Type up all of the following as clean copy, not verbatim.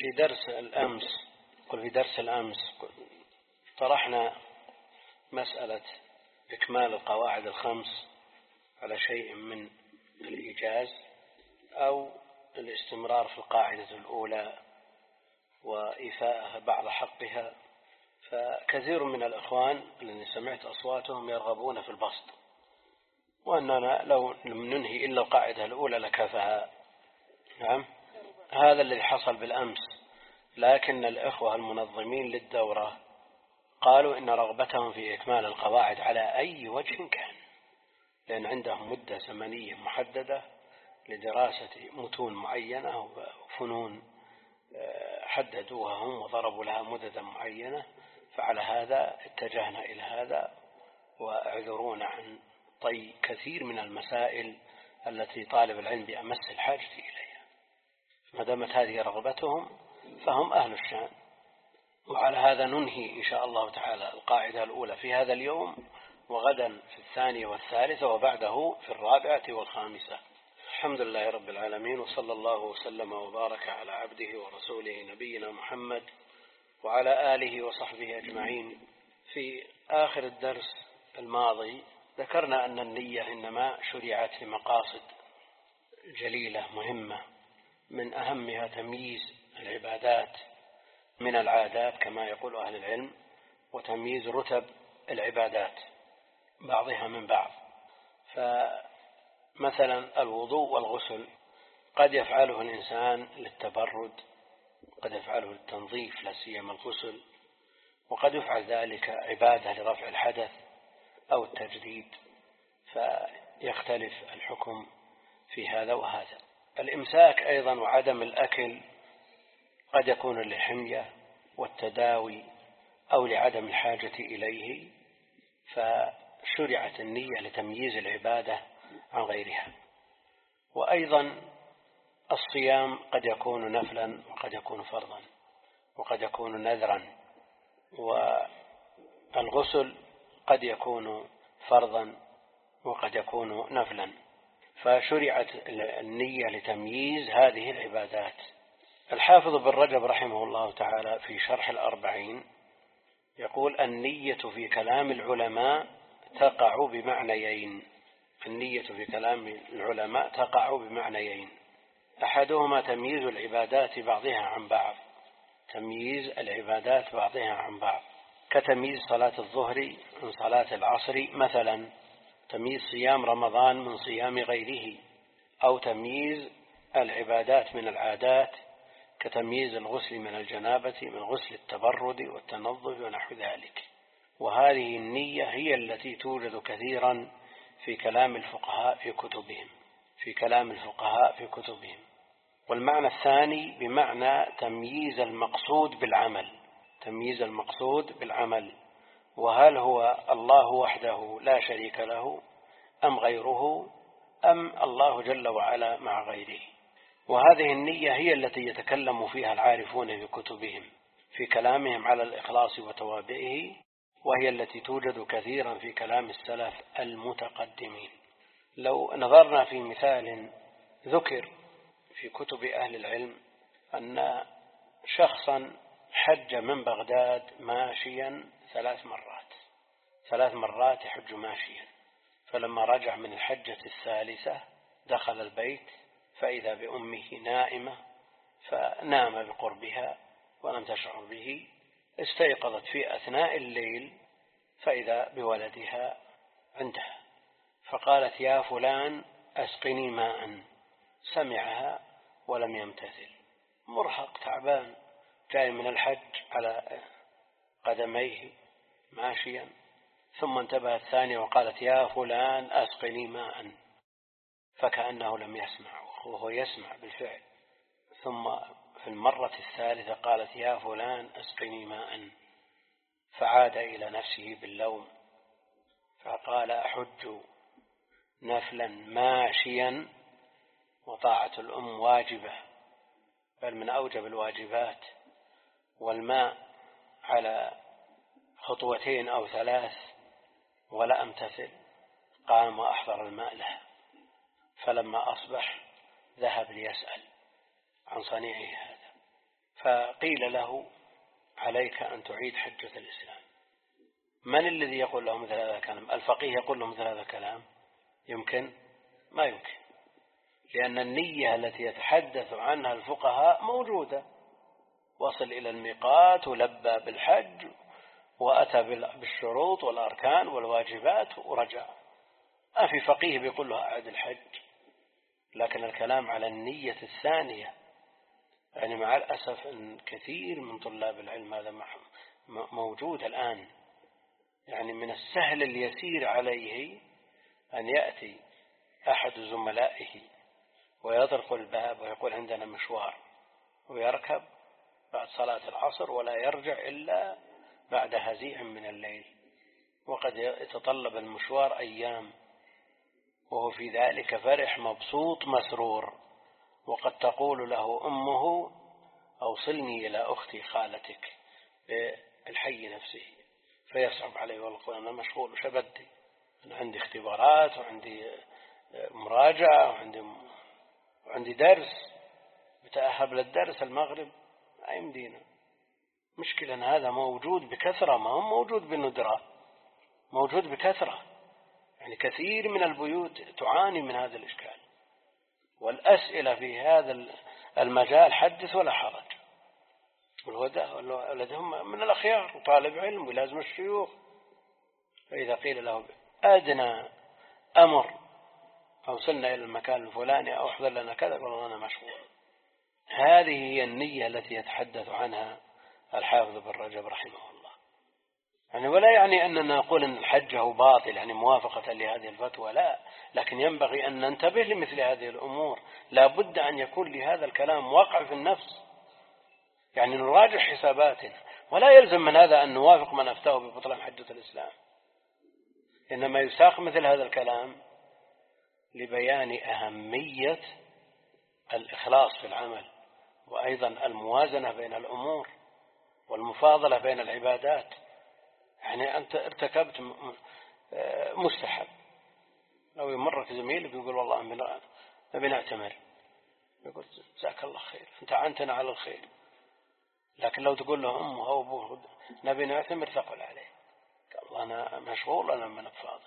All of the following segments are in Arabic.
في درس الأمس طرحنا مسألة إكمال القواعد الخمس على شيء من الإيجاز أو الاستمرار في القاعدة الأولى وإيفاءها بعض حقها. فكثير من الإخوان الذين سمعت أصواتهم يرغبون في البسط، وأننا لو لم ننهي إلا القاعدة الأولى لكفها. نعم، هذا الذي حصل بالأمس، لكن الإخوة المنظمين للدورة قالوا إن رغبتهم في إكمال القواعد على أي وجه كان، لأن عندهم مدة زمنية محددة لدراسة متون معينة وفنون حددوها هم وضربوا لها مددا معينة، فعلى هذا اتجهنا إلى هذا، واعذرونا عن طي كثير من المسائل التي طالب العلم بأمس الحاجة إليها. ما دامت هذه رغبتهم فهم أهل الشان، وعلى هذا ننهي إن شاء الله تعالى القاعدة الأولى في هذا اليوم، وغدا في الثانية والثالثة، وبعده في الرابعة والخامسة. الحمد لله رب العالمين، وصلى الله وسلم وبارك على عبده ورسوله نبينا محمد وعلى آله وصحبه أجمعين. في آخر الدرس الماضي ذكرنا أن النية إنما شرعت لمقاصد جليلة مهمة، من أهمها تمييز العبادات من العادات كما يقول أهل العلم، وتمييز رتب العبادات بعضها من بعض. فمثلا الوضوء والغسل قد يفعله الإنسان للتبرد، قد يفعله للتنظيف لا سيما الغسل، وقد يفعل ذلك عبادة لرفع الحدث أو التجديد، فيختلف الحكم في هذا وهذا. الإمساك أيضا وعدم الأكل قد يكون للحمية والتداوي أو لعدم الحاجة إليه، فشرعت النية لتمييز العبادة عن غيرها. وأيضا الصيام قد يكون نفلا وقد يكون فرضا وقد يكون نذرا، والغسل قد يكون فرضا وقد يكون نفلا، فشرعت النية لتمييز هذه العبادات. الحافظ بن رجب رحمه الله تعالى في شرح الأربعين يقول: النية في كلام العلماء تقع بمعنيين. النية في كلام العلماء تقع بمعنيين: أحدهما تمييز العبادات بعضها عن بعض، تمييز العبادات بعضها عن بعض، كتمييز صلاة الظهر من صلاة العصر مثلا، تمييز صيام رمضان من صيام غيره، أو تمييز العبادات من العادات كتمييز الغسل من الجنابة من غسل التبرد والتنظف ونحو ذلك. وهذه النية هي التي توجد كثيرا في كلام الفقهاء في كتبهم. والمعنى الثاني بمعنى تمييز المقصود بالعمل، وهل هو الله وحده لا شريك له أم غيره أم الله جل وعلا مع غيره. وهذه النية هي التي يتكلم فيها العارفون في كتبهم في كلامهم على الإخلاص وتوابعه، وهي التي توجد كثيرا في كلام السلف المتقدمين. لو نظرنا في مثال ذكر في كتب أهل العلم أن شخصا حج من بغداد ماشيا 3 مرات يحج ماشيا، فلما رجع من الحجة الثالثة دخل البيت فإذا بأمه نائمة، فنام بقربها ولم تشعر به، استيقظت في أثناء الليل فإذا بولدها عندها، فقالت: يا فلان أسقني ماء. سمعها ولم يمتثل، مرهق تعبان جاي من الحج على قدميه ماشيا، ثم انتبهت ثانية وقالت: يا فلان أسقني ماء، فكأنه لم يسمع وهو يسمع بالفعل. ثم في المرة الثالثة قالت: يا فلان أسقني ماء، فعاد إلى نفسه باللوم، فقال: أحج نفلا ماشيا؟ وطاعة الأم واجبة، بل من أوجب الواجبات، والماء على 2 أو 3 ولا أمتثل. قام وأحضر الماء لها، فلما أصبح ذهب ليسأل عن صنيعه هذا، فقيل له عليك أن تعيد حجة الإسلام. من الذي يقول له مثل هذا الكلام؟ الفقيه يقول له مثل هذا الكلام؟ يمكن؟ ما يمكن، لأن النية التي يتحدث عنها الفقهاء موجودة. وصل إلى الميقات ولبى بالحج وأتى بالشروط والأركان والواجبات ورجع. ما في فقيه بيقول له أعد الحج. لكن الكلام على النية الثانية، يعني مع الأسف أن كثير من طلاب العلم هذا موجود الآن. يعني من السهل اليسير عليه أن يأتي أحد زملائه ويطرق الباب ويقول عندنا مشوار، ويركب بعد صلاة العصر ولا يرجع إلا بعد هزيع من الليل، وقد يتطلب المشوار أيام، وهو في ذلك فرح مبسوط مسرور. وقد تقول له أمه أوصلني إلى أختي خالتك بالحي نفسه، فيصعب عليه ويقول أنا مشغول وش بدي، أنا عندي اختبارات وعندي مراجعة وعندي درس، بتأهب للدرس المغرب، ما يمدينا. مشكلة أن هذا موجود بكثرة، ما هو موجود بندرة، موجود بكثرة. يعني كثير من البيوت تعاني من هذا الإشكال، والأسئلة في هذا المجال حدث ولا حرج. ولدهم من الأخيار وطالب علم ولازم الشيوخ، فإذا قيل له أدنى أمر أوصلنا إلى المكان الفلاني أو أحضر لنا كذا، والله أنا مشغول. هذه هي النية التي يتحدث عنها الحافظ بن رجب رحمه الله. يعني ولا يعني أننا نقول أن الحج هو باطل، يعني موافقة لهذه الفتوى، لا، لكن ينبغي أن ننتبه لمثل هذه الأمور. لا بد أن يكون لهذا الكلام وقع في النفس، يعني نراجع حساباتنا، ولا يلزم من هذا أن نوافق من أفتاه ببطلان حجة الإسلام. إنما يساق مثل هذا الكلام لبيان أهمية الإخلاص في العمل، وأيضا الموازنة بين الأمور والمفاضلة بين العبادات. يعني أنت ارتكبت مستحب، لو يمرك زميلك يقول والله نبي نعتمر، يقول جزاك الله خير، أنت عنتنا على الخير. لكن لو تقول له أمه أو أبوه نبي نعتمر ثقل عليه، قال أنا مشغول، أنا من فاضي.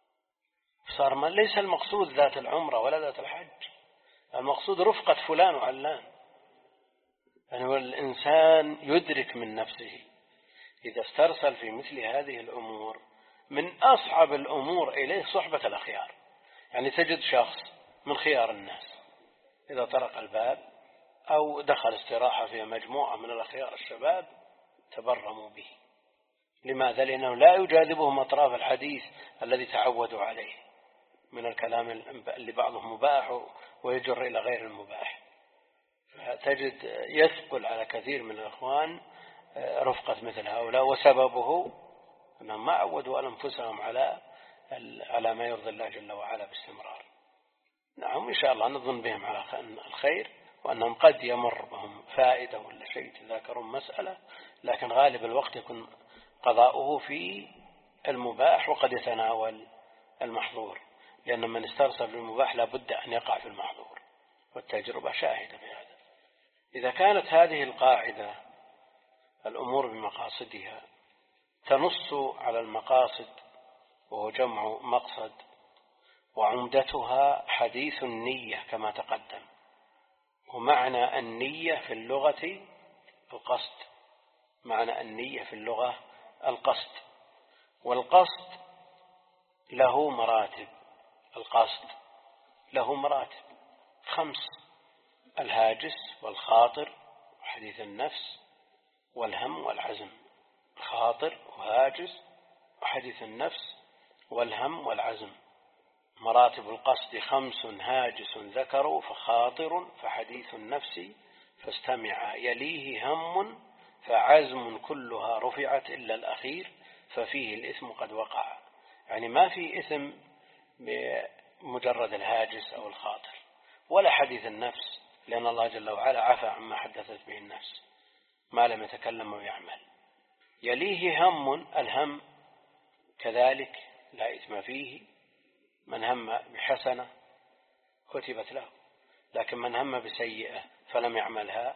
صار ما ليس المقصود ذات العمرة ولا ذات الحج، المقصود رفقة فلان وعلان. يعني والإنسان يدرك من نفسه إذا استرسل في مثل هذه الأمور، من أصعب الأمور إليه صحبة الأخيار. يعني تجد شخص من خيار الناس إذا طرق الباب أو دخل استراحة في مجموعة من الأخيار الشباب تبرموا به. لماذا؟ لأنه لا يجاذبهم أطراف الحديث الذي تعودوا عليه من الكلام اللي بعضه مباح ويجر إلى غير المباح. فتجد يثقل على كثير من الأخوان رفقة مثل هؤلاء، وسببه أنهم ما عودوا أنفسهم على ما يرضي الله جل وعلا باستمرار. نعم، إن شاء الله نظن بهم على الخير، وأنهم قد يمر بهم فائدة ولا شيء تذاكرون مسألة، لكن غالب الوقت يكون قضاؤه في المباح وقد يتناول المحظور، لأن من استرسل بالمباح لابد أن يقع في المحظور، والتجربة شاهدة بهذا. إذا كانت هذه القاعدة الأمور بمقاصدها تنص على المقاصد، وهو جمع مقصد، وعمدتها حديث النية كما تقدم. ومعنى النية في اللغة القصد، معنى النية في اللغة القصد، والقصد له مراتب. القصد له مراتب 5: الهاجس والخاطر وحديث النفس والهم والعزم. خاطر وهاجس وحديث النفس والهم والعزم. مراتب القصد 5: هاجس ذكر فخاطر فحديث النفس فاستمع، يليه هم فعزم كلها رفعت إلا الأخير ففيه الإثم قد وقع. يعني ما في إثم بمجرد الهاجس أو الخاطر ولا حديث النفس، لأن الله جل وعلا عفى عما حدثت به النفس ما لم يتكلم ويعمل. يليه هم، الهم كذلك لا إثم فيه، من هم بحسنة كتبت له، لكن من هم بسيئة فلم يعملها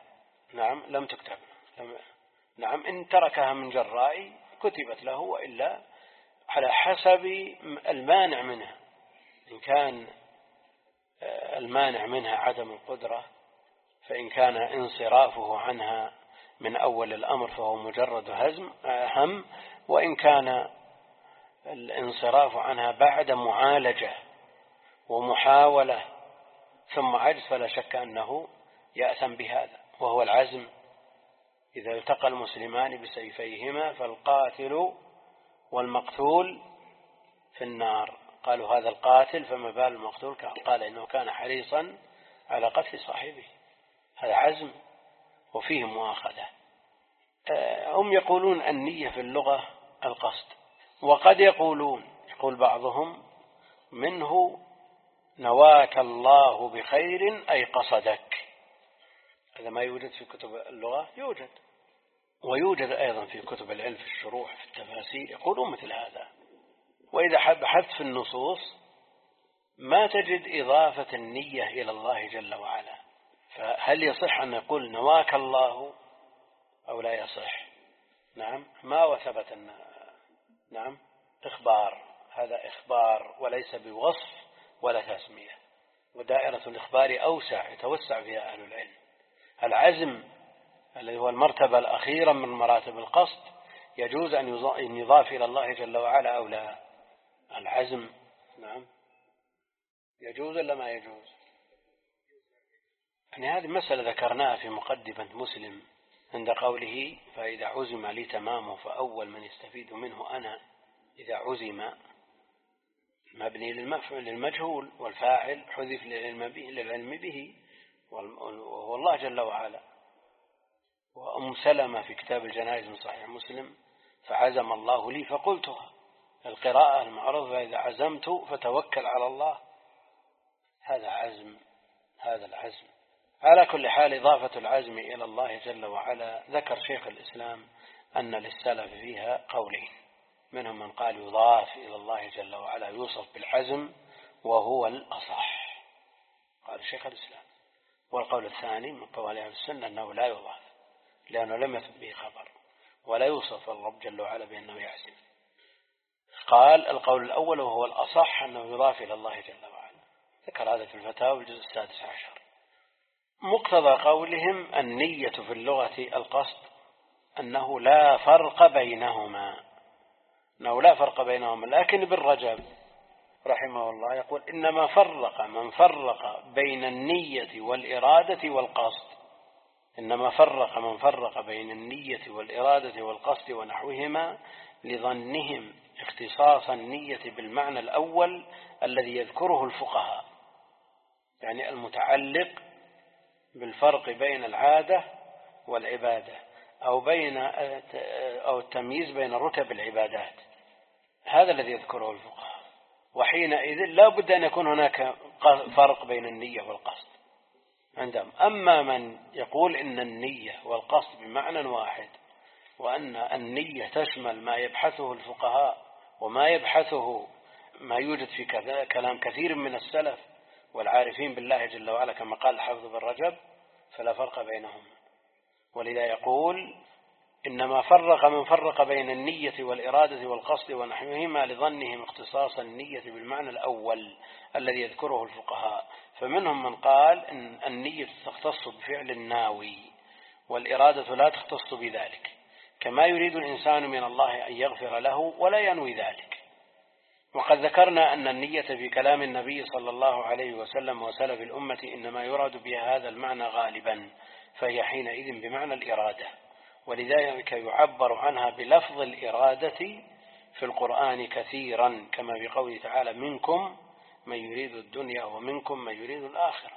نعم لم تكتب. نعم إن تركها من جراء كتبت له، وإلا على حسب المانع منها. إن كان المانع منها عدم القدرة، فإن كان انصرافه عنها من أول الأمر فهو مجرد هم، وإن كان الانصراف عنها بعد معالجة ومحاولة ثم عجز فلا شك أنه يأثم بهذا، وهو العزم. إذا التقى المسلمان بسيفيهما فالقاتل والمقتول في النار. قالوا هذا القاتل فما بال المقتول؟ قال إنه كان حريصا على قتل صاحبه. هذا عزم وفيه مؤاخذة. هم يقولون النية في اللغة القصد، وقد يقول بعضهم منه نواك الله بخير أي قصدك. هذا ما يوجد في كتب اللغة، يوجد، ويوجد أيضا في كتب العلم في الشروح في التفاسير يقولون مثل هذا. وإذا بحثت في النصوص ما تجد إضافة النية إلى الله جل وعلا، فهل يصح أن نقول نواك الله أو لا يصح؟ نعم ما وثبت نعم إخبار، هذا إخبار وليس بوصف ولا تسمية، ودائرة الإخبار أوسع يتوسع فيها أهل العلم. العزم الذي هو المرتبة الأخيرة من مراتب القصد يجوز أن يضاف إلى الله جل وعلا أو لا؟ العزم نعم يجوز ولا ما يجوز؟ يعني هذه مسألة ذكرناها في مقدمة مسلم عند قوله فإذا عزم لي تمامه فأول من يستفيد منه أنا. إذا عزم مبني للمجهول، والفاعل حذف للعلم به وهو الله جل وعلا. وأم سلمة في كتاب الجنائز من صحيح مسلم فعزم الله لي فقلتها، القراءة المعروفة إذا عزمت فتوكل على الله. هذا عزم، هذا العزم. على كل حال إضافة العزم إلى الله جل وعلا ذكر شيخ الإسلام أن للسلف فيها قولين، منهم من قال يضاف إلى الله جل وعلا يوصف بالعزم وهو الأصح، قال شيخ الإسلام. والقول الثاني من قوال أهل السنة أنه لا يضاف لأنه لم يثبت به خبر، ولا يوصف الرب جل وعلا بأنه يعزم. قال القول الأول وهو الأصح أنه يضاف إلى الله جل وعلا، ذكر هذا في الفتاوى الجزء 16. مقتضى قولهم النية في اللغة القصد، أنه لا فرق بينهما، لكن ابن رجب رحمه الله يقول إنما فرق من فرق بين النية والإرادة والقصد، بين النية والإرادة والقصد ونحوهما لظنهم اختصاص النية بالمعنى الأول الذي يذكره الفقهاء، يعني المتعلق بالفرق بين العادة والعبادة أو التمييز بين رتب العبادات، هذا الذي يذكره الفقهاء. وحينئذ لا بد أن يكون هناك فرق بين النية والقصد عندهم. أما من يقول إن النية والقصد بمعنى واحد، وأن النية تشمل ما يبحثه الفقهاء وما يبحثه ما يوجد في كلام كثير من السلف والعارفين بالله جل وعلا كما قال الحافظ بن رجب، فلا فرق بينهم. ولذا يقول إنما فرق من فرق بين النية والإرادة والقصد ونحوهما لظنهم اختصاص النية بالمعنى الأول الذي يذكره الفقهاء، فمنهم من قال إن النية تختص بفعل الناوي والإرادة لا تختص بذلك، كما يريد الإنسان من الله أن يغفر له ولا ينوي ذلك. وقد ذكرنا أن النية في كلام النبي صلى الله عليه وسلم وسلف الأمة إنما يراد بها هذا المعنى غالبا، فهي حينئذ بمعنى الإرادة، ولذلك يعبر عنها بلفظ الإرادة في القرآن كثيرا، كما في قوله تعالى منكم من يريد الدنيا ومنكم من يريد الآخرة،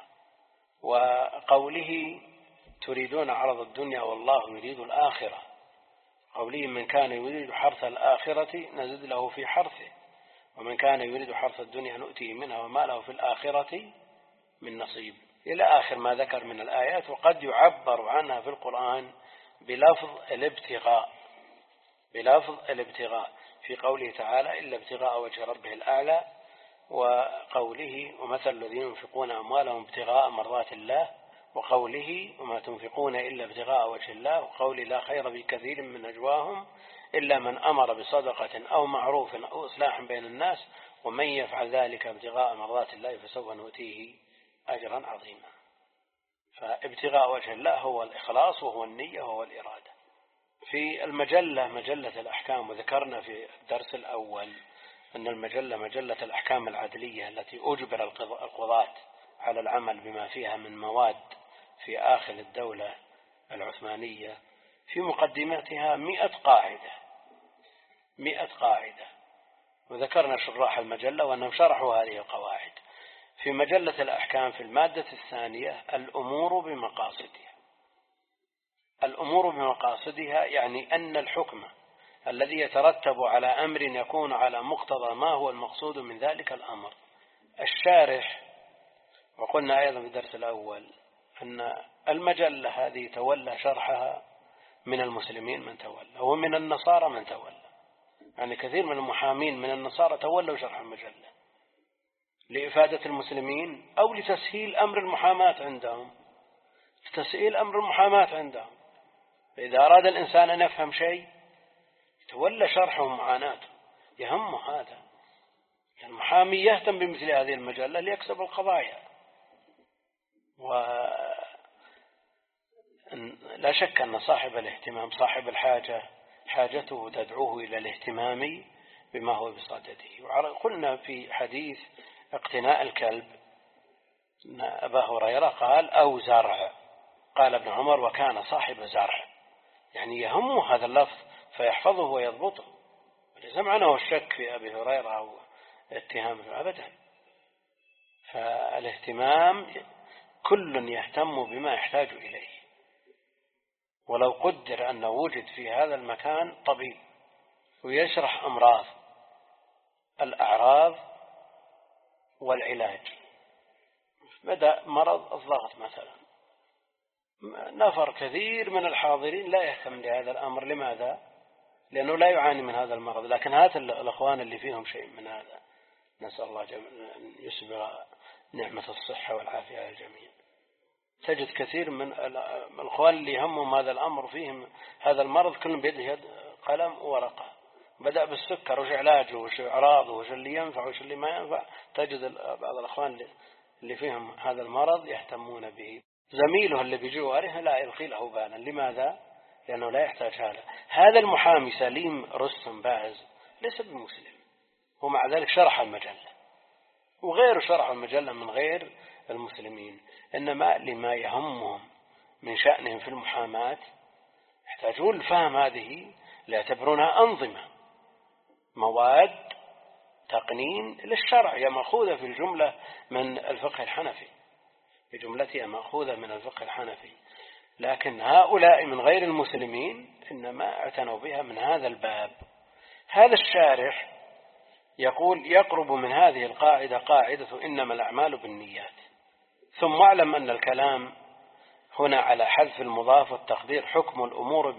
وقوله تريدون عرض الدنيا والله يريد الآخرة، قوله من كان يريد حرث الآخرة نزد له في حرثه ومن كان يريد حرث الدنيا نؤتيه منها وما له في الآخرة من نصيب، إلى آخر ما ذكر من الآيات. وقد يعبر عنها في القرآن بلفظ الابتغاء في قوله تعالى إلا ابتغاء وجه ربه الأعلى، وقوله ومثل الذين ينفقون أموالهم ابتغاء مرضات الله وقوله وما تنفقون إلا ابتغاء وجه الله، وقوله لا خير في كثير من نجواهم إلا من أمر بصدقة أو معروف أو إصلاح بين الناس ومن يفعل ذلك ابتغاء مرضات الله فسوف نؤتيه أجرا عظيما. فابتغاء وجه الله هو الإخلاص وهو النية وهو الإرادة. في المجلة مجلة الأحكام، وذكرنا في الدرس الأول أن المجلة مجلة الأحكام العدلية التي أجبر القضاة على العمل بما فيها من مواد في آخر الدولة العثمانية، في مقدمتها 100 قاعدة، وذكرنا شراح المجلة وأنهم شرحوا هذه القواعد. في مجلة الأحكام في المادة الثانية الأمور بمقاصدها. الأمور بمقاصدها يعني أن الحكم الذي يترتب على أمر يكون على مقتضى ما هو المقصود من ذلك الأمر. الشارح، وقلنا أيضا في الدرس الأول أن المجلة هذه تولى شرحها من المسلمين من تولى، ومن النصارى من تولى، يعني كثير من المحامين من النصارى تولوا شرح المجلة لإفادة المسلمين أو لتسهيل أمر المحاماة عندهم. فإذا أراد الإنسان أن يفهم شيء تولى شرحه ومعاناته، يهمه هذا. المحامي يهتم بمثل هذه المجلة ليكسب القضايا. ولا شك أن صاحب الاهتمام صاحب الحاجة حاجته تدعوه إلى الاهتمام بما هو بصدده. وقلنا في حديث اقتناء الكلب أن أبا هريرة قال أو زرع، قال ابن عمر وكان صاحب زرع، يعني يهمه هذا اللفظ فيحفظه ويضبطه. ليس معناه الشك في أبي هريرة أو اتهام أبدا. فالاهتمام كل يهتم بما يحتاج إليه. ولو قدر أنه وجد في هذا المكان طبيب ويشرح أمراض الأعراض والعلاج، بدأ مرض الضغط مثلا، نفر كثير من الحاضرين لا يهتم لهذا الأمر. لماذا؟ لأنه لا يعاني من هذا المرض. لكن هذا الأخوان اللي فيهم شيء من هذا، نسأل الله أن يسبغ نعمة الصحة والعافية على الجميع. تجد كثير من الأخوان اللي يهمهم هذا الأمر فيهم هذا المرض كلهم بيده قلم وورقة، بدأ بالسكر وش علاجه وش أعراضه وش اللي ينفع وش اللي ما ينفع. تجد بعض الأخوان اللي فيهم هذا المرض يهتمون به، زميله اللي بجواره لا يلقي له بالا. لماذا؟ لأنه لا يحتاج هذا. هذا المحامي سليم رستم باز ليس بمسلم، ومع ذلك شرح المجلة، وغيره شرح المجلة من غير المسلمين. إنما لما يهمهم من شأنهم في المحاماة يحتاجون لفهم هذه، ليعتبرونها أنظمة مواد تقنين للشرع، هي مأخوذة في الجملة من الفقه الحنفي، بجملتها مأخوذة من الفقه الحنفي. لكن هؤلاء من غير المسلمين إنما اعتنوا بها من هذا الباب. هذا الشارح يقول يقرب من هذه القاعدة قاعدة إنما الأعمال بالنيات. ثم اعلم أن الكلام هنا على حذف المضاف والتقدير حكم الأمور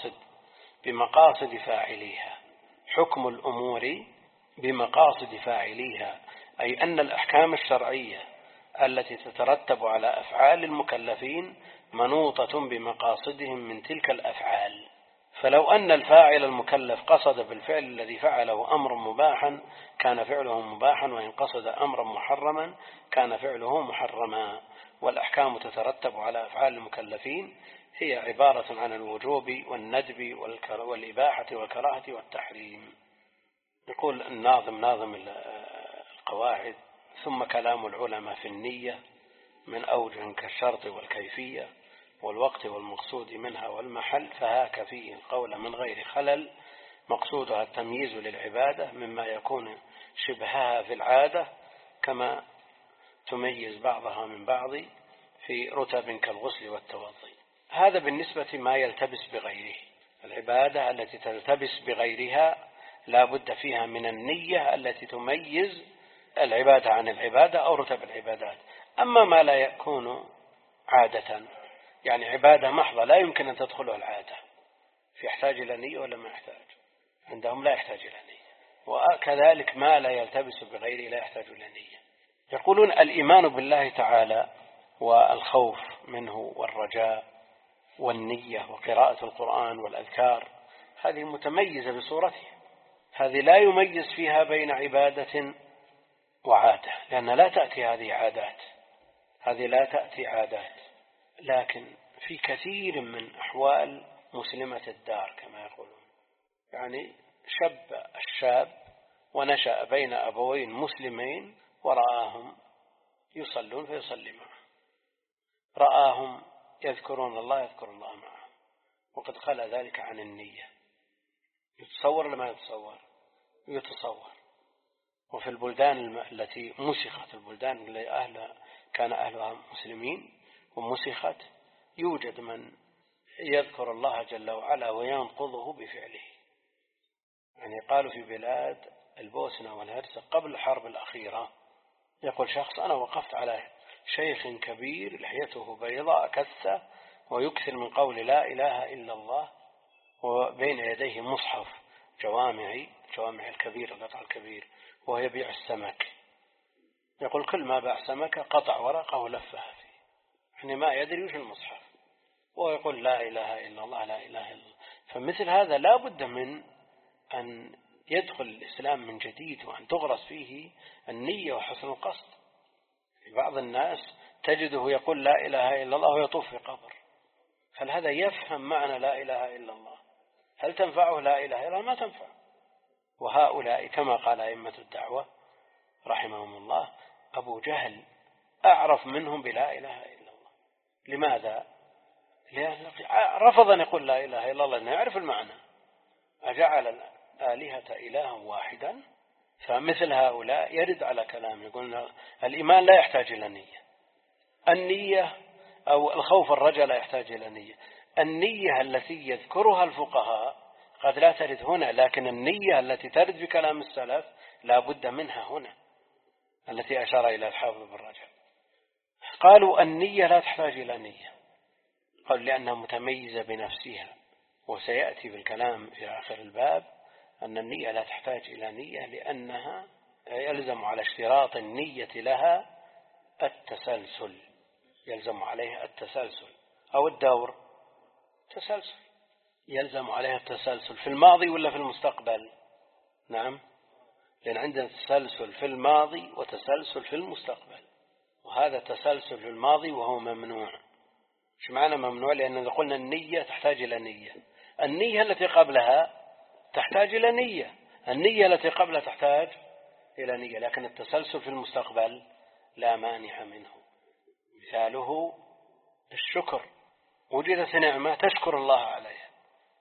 بمقاصد فاعليها. حكم الأمور بمقاصد فاعليها أي أن الأحكام الشرعية التي تترتب على أفعال المكلفين منوطة بمقاصدهم من تلك الأفعال. فلو أن الفاعل المكلف قصد بالفعل الذي فعله أمر مباحا كان فعله مباحا، وإن قصد أمرا محرما كان فعله محرما. والأحكام تترتب على أفعال المكلفين هي عبارة عن الوجوب والندب والإباحة والكراهة والتحريم. يقول الناظم ناظم القواعد: ثم كلام العلماء في النية من أوجه كالشرط والكيفية والوقت والمقصود منها والمحل، فهاك فيه القول من غير خلل. مقصودها التمييز للعبادة مما يكون شبهها في العادة كما تميز بعضها من بعض في رتب كالغسل والتوضي. هذا بالنسبة ما يلتبس بغيره. العبادة التي تلتبس بغيرها لا بد فيها من النية التي تميز العبادة عن العبادة أو رتب العبادات. أما ما لا يكون عادة، يعني عبادة محضة لا يمكن أن تدخله العادة، يحتاج إلى نية ولا ما يحتاج؟ عندهم لا يحتاج إلى نية. وكذلك ما لا يلتبس بغيره لا يحتاج إلى نية. يقولون الإيمان بالله تعالى والخوف منه والرجاء والنية وقراءة القرآن والأذكار، هذه متميزة بصورتها، هذه لا يميز فيها بين عبادة وعادة، لأن لا تأتي هذه عادات، هذه لا تأتي عادات. لكن في كثير من أحوال مسلمة الدار كما يقولون، يعني شب الشاب ونشأ بين أبوين مسلمين ورآهم يصلون فيصلي معهم، رآهم يذكرون الله يذكر الله معهم، وقد خلى ذلك عن النية. يتصور لما يتصور، يتصور. وفي البلدان التي مسخت، البلدان اللي كان أهلها مسلمين ومسخت، يوجد من يذكر الله جل وعلا وينقضه بفعله. يعني قالوا في بلاد البوسنة والهرسك قبل الحرب الأخيرة، يقول شخص: أنا وقفت على شيخ كبير لحيته بيضاء كثة ويكثر من قول لا إله إلا الله، وبين يديه مصحف جوامع الكبير، القطع الكبير، وهو يبيع السمك. يقول كل ما باع سمكة قطع ورقة ولفها فيه، يعني ما يدري وش المصحف، وهو يقول لا إله إلا الله لا إله إلا الله. فمثل هذا لا بد من أن يدخل الإسلام من جديد، وأن تغرس فيه النية وحسن القصد. بعض الناس تجده يقول لا إله إلا الله ويطوف في قبر، هل هذا يفهم معنى لا إله إلا الله؟ هل تنفعه لا إله إلا الله؟ ما تنفع. وهؤلاء كما قال أئمة الدعوة رحمهم الله: أبو جهل أعرف منهم بلا إله إلا الله. لماذا؟ لأنه رفض أن يقول لا إله إلا الله لأنه يعرف المعنى. أجعل الآلهة إلها واحدا؟ فمثل هؤلاء يرد على كلام يقولون الإيمان لا يحتاج إلى نية، النية أو الخوف الرجاء لا يحتاج إلى نية. النية التي يذكرها الفقهاء قد لا ترد هنا، لكن النية التي ترد في كلام السلف لا بد منها هنا، التي أشار إلى الحافظ بن رجب. قالوا النية لا تحتاج إلى نية، قالوا لأنها متميزة بنفسها، وسيأتي بالكلام في آخر الباب أن النية لا تحتاج إلى نية، لأنها يلزم على اشتراط النية لها التسلسل، يلزم عليها التسلسل، أو الدور تسلسل، يلزم عليها التسلسل في الماضي ولا في المستقبل؟ نعم، لأن عندنا تسلسل في الماضي وتسلسل في المستقبل، وهذا تسلسل في الماضي وهو ممنوع. إيش معنى ممنوع؟ لأننا قلنا النية تحتاج إلى نية، النية التي قبلها تحتاج إلى نية، النية التي قبلها تحتاج إلى نية، لكن التسلسل في المستقبل لا مانع منه. مثاله الشكر، وجدت نعمة تشكر الله عليها،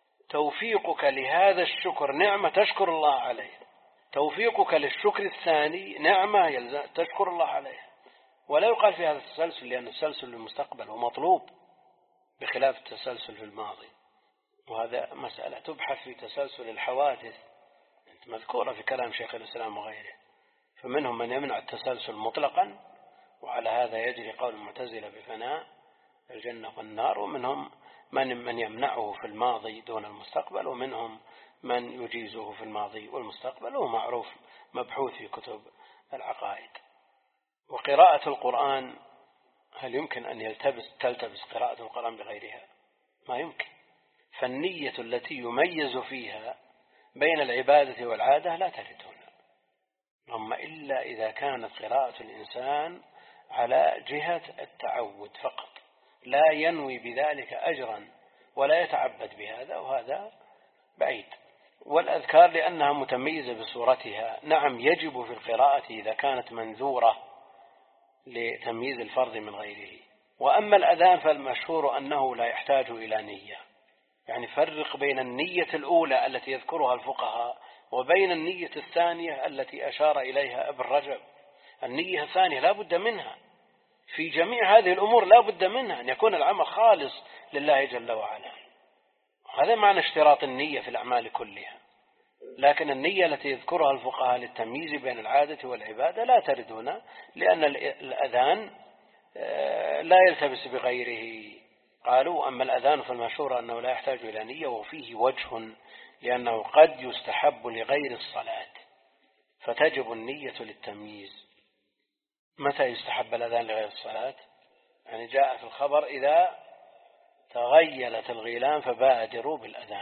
توفيقك لهذا الشكر نعمة تشكر الله عليها، توفيقك للشكر الثاني نعمة تشكر الله عليها. ولا يقال في هذا التسلسل، لأن التسلسل للمستقبل ومطلوب بخلاف التسلسل في الماضي. وهذا مسألة تبحث في تسلسل الحوادث مذكورة في كلام شيخ الإسلام وغيره، فمنهم من يمنع التسلسل مطلقا، وعلى هذا يجري قول المعتزلة بفناء الجنة والنار، ومنهم من يمنعه في الماضي دون المستقبل، ومنهم من يجيزه في الماضي والمستقبل، وهو معروف مبحوث في كتب العقائد. وقراءة القرآن، هل يمكن أن تلتبس قراءة القرآن بغيرها؟ ما يمكن. فالنية التي يميز فيها بين العبادة والعادة لا ترد هنا، أما إلا إذا كانت قراءة الإنسان على جهة التعود فقط، لا ينوي بذلك أجرا ولا يتعبد بهذا، وهذا بعيد. والأذكار لأنها متميزة بصورتها، نعم يجب في القراءة إذا كانت منذورة لتمييز الفرد من غيره. وأما الأذان فالمشهور أنه لا يحتاج إلى نية، يعني فرق بين النية الأولى التي يذكرها الفقهاء وبين النية الثانية التي أشار إليها ابن رجب. النية الثانية لا بد منها في جميع هذه الأمور، لا بد منها أن يكون العمل خالص لله جل وعلا، هذا معنى اشتراط النية في الأعمال كلها. لكن النية التي يذكرها الفقهاء للتمييز بين العادة والعبادة لا ترد هنا، لأن الأذان لا يلتبس بغيره. قالوا أما الأذان فالمشهور أنه لا يحتاج إلى نية، وفيه وجه، لأنه قد يستحب لغير الصلاة فتجب النية للتمييز. متى يستحب الأذان لغير الصلاة؟ يعني جاء في الخبر إذا تغيلت الغيلان فبادروا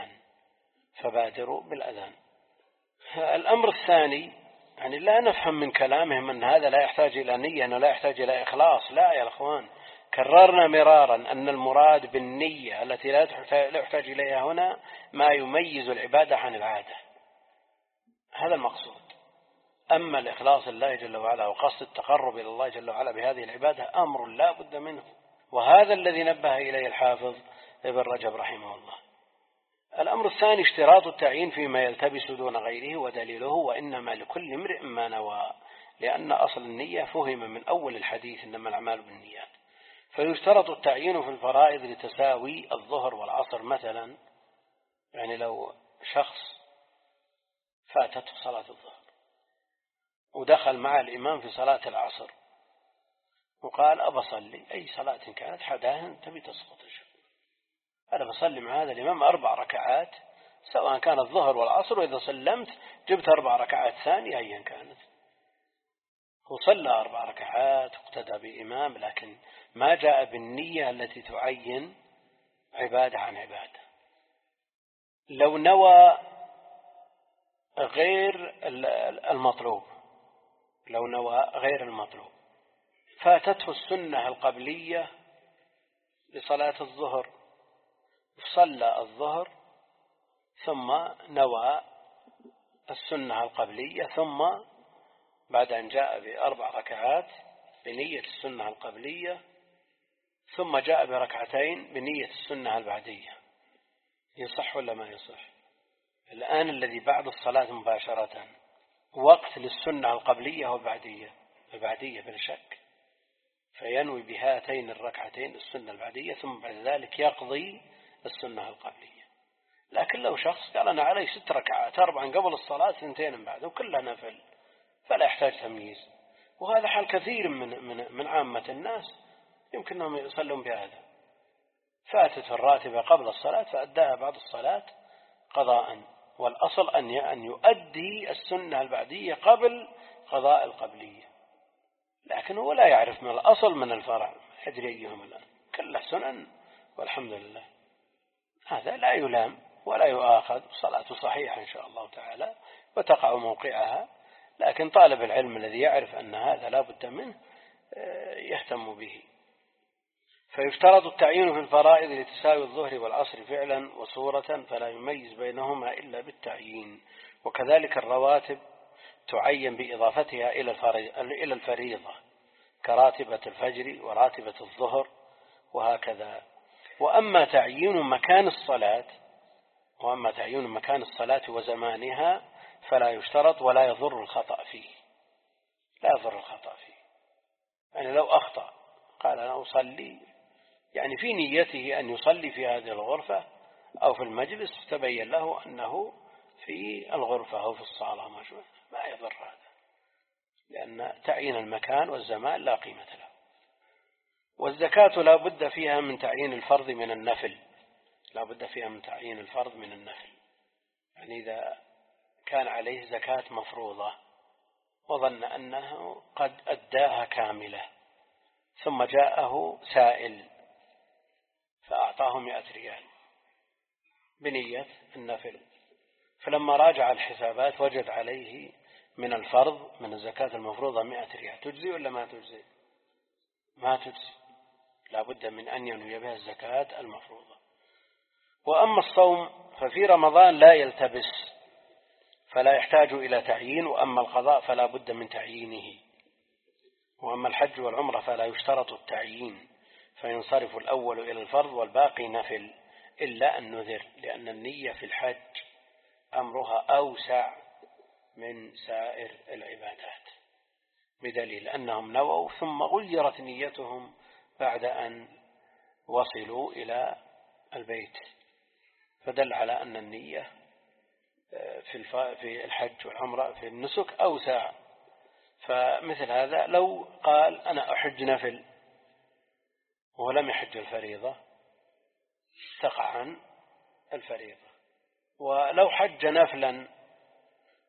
بالأذان. الأمر الثاني يعني لا نفهم من كلامهم أن هذا لا يحتاج إلى نية، أنه لا يحتاج إلى إخلاص. لا يا أخوان، كررنا مرارا أن المراد بالنية التي لا يحتاج إليها هنا ما يميز العبادة عن العادة، هذا المقصود. أما الإخلاص لله جل وعلا وقصد التقرب إلى الله جل وعلا بهذه العبادة أمر لا بد منه، وهذا الذي نبه إليه الحافظ ابن رجب رحمه الله. الأمر الثاني اشتراط التعيين فيما يلتبس دون غيره، ودليله وإنما لكل امرئ ما نوى، لأن أصل النية فهم من أول الحديث إنما الأعمال بالنيات. فيشترط التعيين في الفرائض لتساوي الظهر والعصر مثلا. يعني لو شخص فاتته صلاة الظهر ودخل مع الإمام في صلاة العصر وقال أبى أصلي أي صلاة كانت حداها تبي تسقط، أنا بصلي مع هذا الإمام 4 ركعات سواء كان الظهر والعصر، وإذا سلمت جبت 4 ركعات ثانية أيا كانت. وصلى 4 ركعات اقتدى بإمام، لكن ما جاء بالنية التي تعين عبادة عن عبادة. لو نوى غير المطلوب فاتته السنة القبلية لصلاة الظهر، صلى الظهر ثم نوى السنة القبلية، ثم بعد أن جاء ب4 ركعات بنية السنة القبلية ثم جاء بركعتين بنية السنة البعدية، يصح ولا ما يصح؟ الآن الذي بعد الصلاة مباشرة وقت للسنة القبلية والبعدية، البعدية بلا شك، فينوي بهاتين الركعتين السنة البعدية ثم بعد ذلك يقضي السنة القبلية. لكن لو شخص قال أنا علي 6 ركعات 4 قبل الصلاة 2 بعد وكلها نفل فلا يحتاج تمييز، وهذا حال كثير من عامة الناس يمكنهم يصلون بهذا. فاتت الراتبة قبل الصلاة فأداها بعد الصلاة قضاء، والأصل أن يؤدي السنة البعدية قبل قضاء القبلية، لكن هو لا يعرف من الأصل من الفرع، يدري أيهم الآن كله سنن والحمد لله. هذا لا يلام ولا يؤاخذ، صلاته صحيحة إن شاء الله تعالى وتقع موقعها، لكن طالب العلم الذي يعرف أن هذا لا بد منه يهتم به. فيفترض التعيين في الفرائض لتساوي الظهر والعصر فعلا وصورة، فلا يميز بينهما إلا بالتعيين. وكذلك الرواتب تعين بإضافتها إلى الفريضة كراتبة الفجر وراتبة الظهر وهكذا. وأما تعيين مكان الصلاة وزمانها فلا يشترط ولا يضر الخطأ فيه. يعني لو أخطأ قال أنا أصلي، يعني في نيته أن يصلي في هذه الغرفة أو في المجلس، تبين له أنه في الغرفة أو في الصالة ما يضر هذا، لأن تعيين المكان والزمان لا قيمة له. والزكاة لا بد فيها من تعيين الفرض من النفل، يعني إذا كان عليه زكاة مفروضة وظن أنه قد أداها كاملة ثم جاءه سائل فأعطاه 100 ريال بنية النفل، فلما راجع الحسابات وجد عليه من الفرض من الزكاة المفروضة 100 ريال، تجزي ولا ما تجزي؟ ما تجزي، لا بد من أن ينوي بها الزكاة المفروضة. وأما الصوم ففي رمضان لا يلتبس فلا يحتاج إلى تعيين، وأما القضاء فلا بد من تعيينه. وأما الحج والعمرة فلا يشترط التعيين، فينصرف الأول إلى الفرض والباقي نفل إلا النذر، لأن النية في الحج أمرها أوسع من سائر العبادات، بدليل أنهم نووا ثم غيرت نيتهم بعد أن وصلوا إلى البيت، فدل على أن النية في الحج والعمرة في النسك أوسع. فمثل هذا لو قال أنا أحج نفل ولم يحج الفريضة تقع عن الفريضة، ولو حج نفلا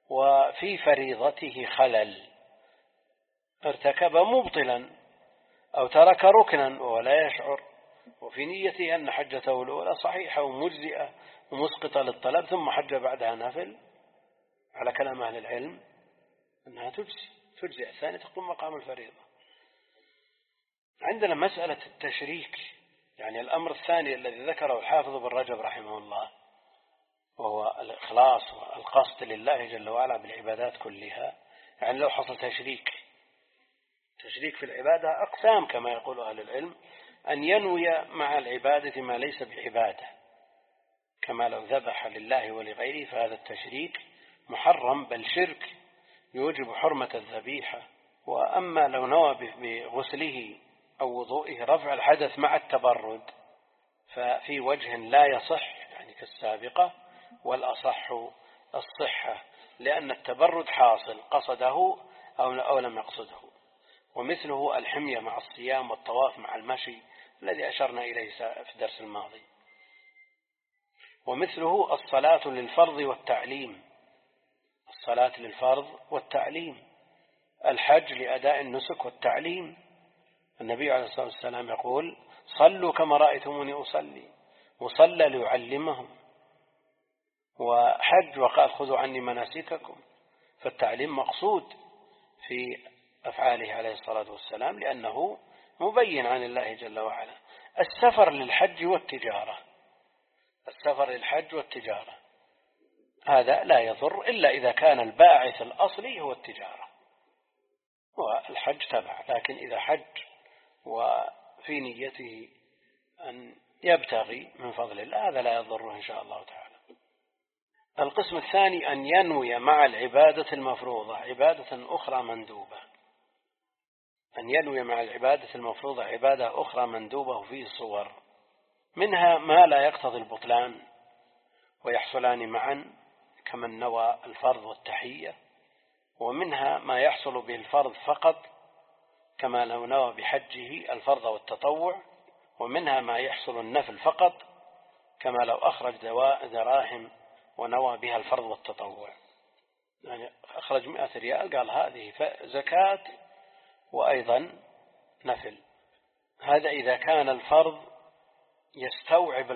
وفي فريضته خلل ارتكب مبطلا، أو ترك ركنا وهو لا يشعر وفي نيته أن حجته الأولى صحيحة ومجزئة ومسقطة للطلب ثم حج بعدها نافل، على كلام أهل العلم أنها تجزئ الثانية تقوم مقام الفريضة. عندنا مسألة التشريك، يعني الأمر الثاني الذي ذكره الحافظ بن رجب رحمه الله وهو الإخلاص والقصد لله جل وعلا بالعبادات كلها. يعني لو حصل تشريك في العبادة أقسام كما يقول أهل العلم، أن ينوي مع العبادة ما ليس بعبادة، كما لو ذبح لله ولغيره فهذا التشريك محرم بل شرك يوجب حرمة الذبيحة. وأما لو نوى بغسله أو وضوئه رفع الحدث مع التبرد ففي وجه لا يصح يعني كالسابقة، والأصح الصحة، لأن التبرد حاصل قصده أو لم يقصده. ومثله الحمية مع الصيام والطواف مع المشي الذي أشرنا إليه في الدرس الماضي. ومثله الصلاة للفرض والتعليم، الحج لأداء النسك والتعليم. النبي عليه الصلاة والسلام يقول صلوا كما رأيتموني أصلي، وصلى ليعلمهم، وحج وقال خذوا عني مناسككم. فالتعليم مقصود في أفعاله عليه الصلاة والسلام لأنه مبين عن الله جل وعلا. السفر للحج والتجارة هذا لا يضر إلا إذا كان الباعث الأصلي هو التجارة والحج تبع، لكن إذا حج وفي نيته أن يبتغي من فضل الله هذا لا يضره إن شاء الله تعالى. القسم الثاني أن ينوي مع العبادة المفروضة عبادة أخرى مندوبة، أن ينوي مع العبادة المفروضة عبادة أخرى مندوبة فيه صور، منها ما لا يقتضي البطلان ويحصلان معا كمن نوى الفرض والتحية، ومنها ما يحصل به الفرض فقط كما لو نوى بحجه الفرض والتطوع، ومنها ما يحصل النفل فقط كما لو أخرج دراهم ونوى بها الفرض والتطوع. يعني أخرج 100 ريال قال هذه زكاة وأيضا نفل. هذا إذا كان الفرض يستوعب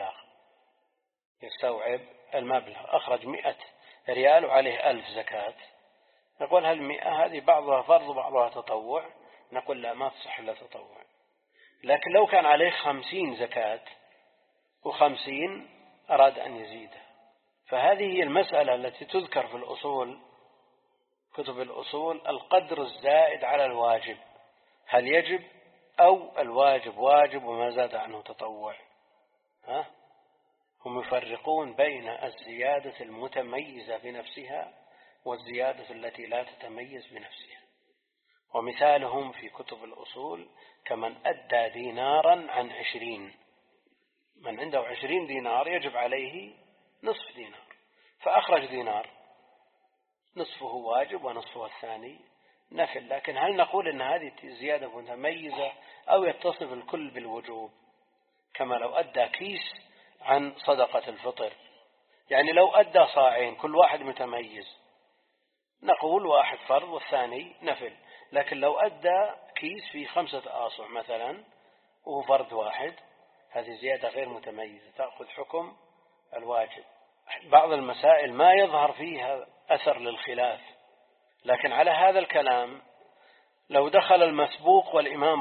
المبلغ، أخرج 100 ريال وعليه 1000 زكاة، نقول هل 100 هذه بعضها فرض وبعضها تطوع؟ نقول لا، ما تصح إلا تطوع. لكن لو كان عليه 50 زكاة و50 أراد أن يزيده، فهذه هي المسألة التي تذكر في الأصول، كتب الأصول، القدر الزائد على الواجب، هل يجب أو الواجب واجب وما زاد عنه تطوع؟ هم يفرقون بين الزيادة المتميزة بنفسها والزيادة التي لا تتميز بنفسها. ومثالهم في كتب الأصول كمن أدى دينارا عن 20، من عنده 20 دينار يجب عليه نصف دينار، فأخرج دينار، نصفه واجب ونصفه الثاني نفل. لكن هل نقول أن هذه زيادة متميزة أو يتصف الكل بالوجوب؟ كما لو أدى كيس عن صدقة الفطر، يعني لو أدى صاعين كل واحد متميز نقول واحد فرض والثاني نفل. لكن لو أدى كيس في 5 آصع مثلا وهو فرض واحد، هذه زيادة غير متميزة تأخذ حكم الواجب. بعض المسائل ما يظهر فيها أثر للخلاف، لكن على هذا الكلام لو دخل المسبوق والإمام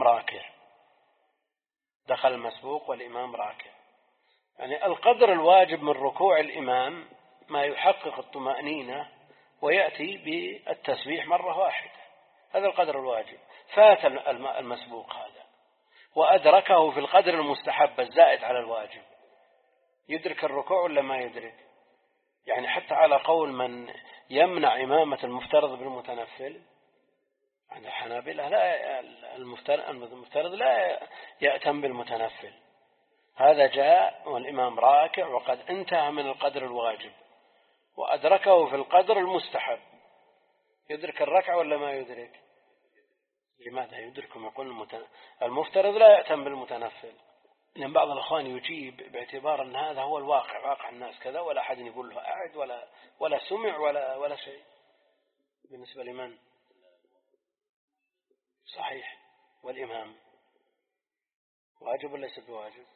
راكع، يعني القدر الواجب من ركوع الإمام ما يحقق الطمأنينة ويأتي بالتسبيح مرة واحدة، هذا القدر الواجب. فات المسبوق هذا وأدركه في القدر المستحب الزائد على الواجب، يدرك الركوع ولا ما يدرك؟ يعني حتى على قول من يمنع إمامة المفترض بالمتنفل عند الحنابلة، لا، المفترض لا يأتم بالمتنفل، هذا جاء والإمام راكع وقد انتهى من القدر الواجب وأدركه في القدر المستحب، يدرك الركعة ولا ما يدرك؟ لماذا يدركهم؟ يقول المفترض لا يأتم بالمتنفل، لأن بعض الأخوان يجيب باعتبار أن هذا هو الواقع، واقع الناس كذا، ولا أحد يقول له أعد ولا سمع ولا شيء. بالنسبة لمن؟ صحيح، والإمام واجب وليس بواجب.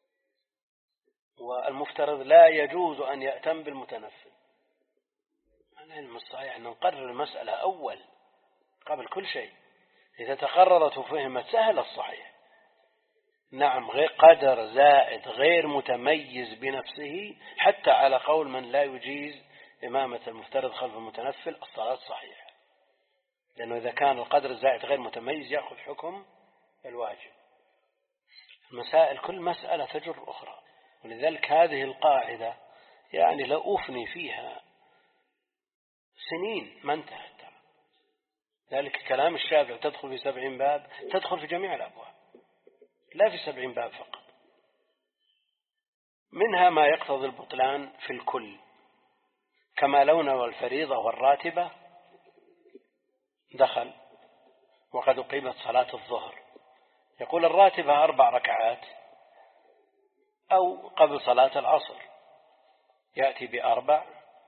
والمفترض لا يجوز أن يأتم بالمتنفل. العلم الصحيح أن نقرر المسألة أول قبل كل شيء. إذا تقررت وفهمت سهل الصحيح. نعم، غير قدر زائد غير متميز بنفسه، حتى على قول من لا يجيز إمامة المفترض خلف المتنفل الصلاة صحيحة، لأنه إذا كان القدر الزائد غير متميز يأخذ حكم الواجب. المسائل كل مسألة تجر أخرى، ولذلك هذه القاعدة يعني لو أفني فيها سنين ما انتهت. ذلك كلام الشافعي تدخل في 70 باب، تدخل في جميع الأبواب، لا في 70 باب فقط. منها ما يقتضي البطلان في الكل، كما لو نوى الفريضة والراتبة دخل وقد أقيمت صلاة الظهر، يقول الراتبة 4 ركعات، أو قبل صلاة العصر يأتي ب4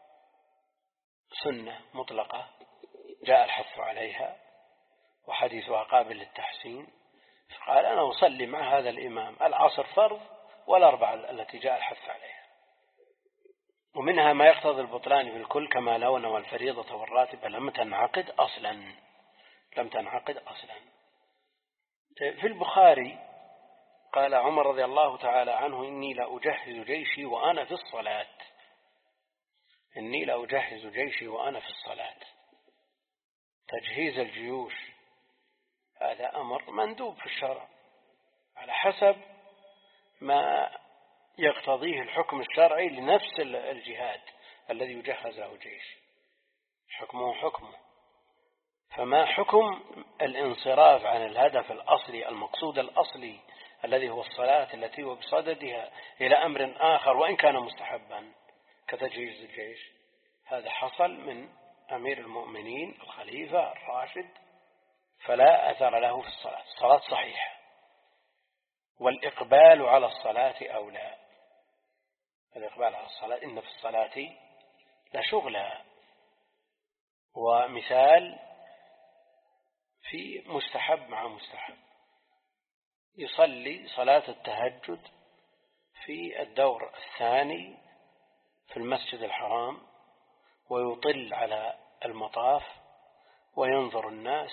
سنة مطلقة جاء الحث عليها وحديثها قابل للتحسين، فقال أنا أصلي مع هذا الإمام العصر فرض والأربعة التي جاء الحث عليها. ومنها ما يقتضي البطلان بالكل، كما لو نوى الفريضة والراتبة لم تنعقد أصلا. في البخاري قال عمر رضي الله تعالى عنه إني لأجهز جيشي وأنا في الصلاة. تجهيز الجيوش هذا أمر مندوب في الشرع على حسب ما يقتضيه الحكم الشرعي لنفس الجهاد الذي يجهز له جيش، حكمه. فما حكم الانصراف عن الهدف الأصلي المقصود الأصلي الذي هو الصلاة التي هو بصددها إلى أمر آخر وإن كان مستحبا كتجهيز الجيش؟ هذا حصل من أمير المؤمنين الخليفة الراشد، فلا أثر له في الصلاة. الصلاة صحيحة، والإقبال على الصلاة أولى. الإقبال على الصلاة إن في الصلاة لشغلها. ومثال في مستحب مع مستحب، يصلي صلاة التهجد في الدور الثاني في المسجد الحرام ويطل على المطاف وينظر الناس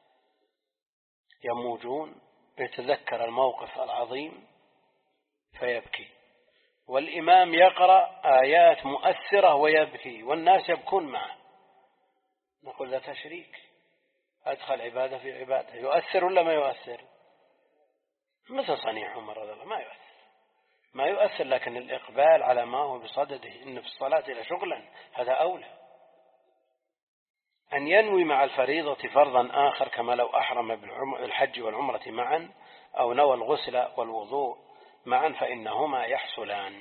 يموجون، يتذكر الموقف العظيم فيبكي، والإمام يقرأ آيات مؤثرة ويبكي والناس يبكون معه، نقول ذا تشريك، أدخل عبادة في عبادة. يؤثر ولا ما يؤثر؟ مثل صنيع عمر رضي الله، ما يؤثر، لكن الإقبال على ما هو بصدده إن في الصلاة لشغلا هذا أولى. أن ينوي مع الفريضة فرضا آخر، كما لو أحرم بالحج والعمرة معا، أو نوى الغسل والوضوء معا، فإنهما يحصلان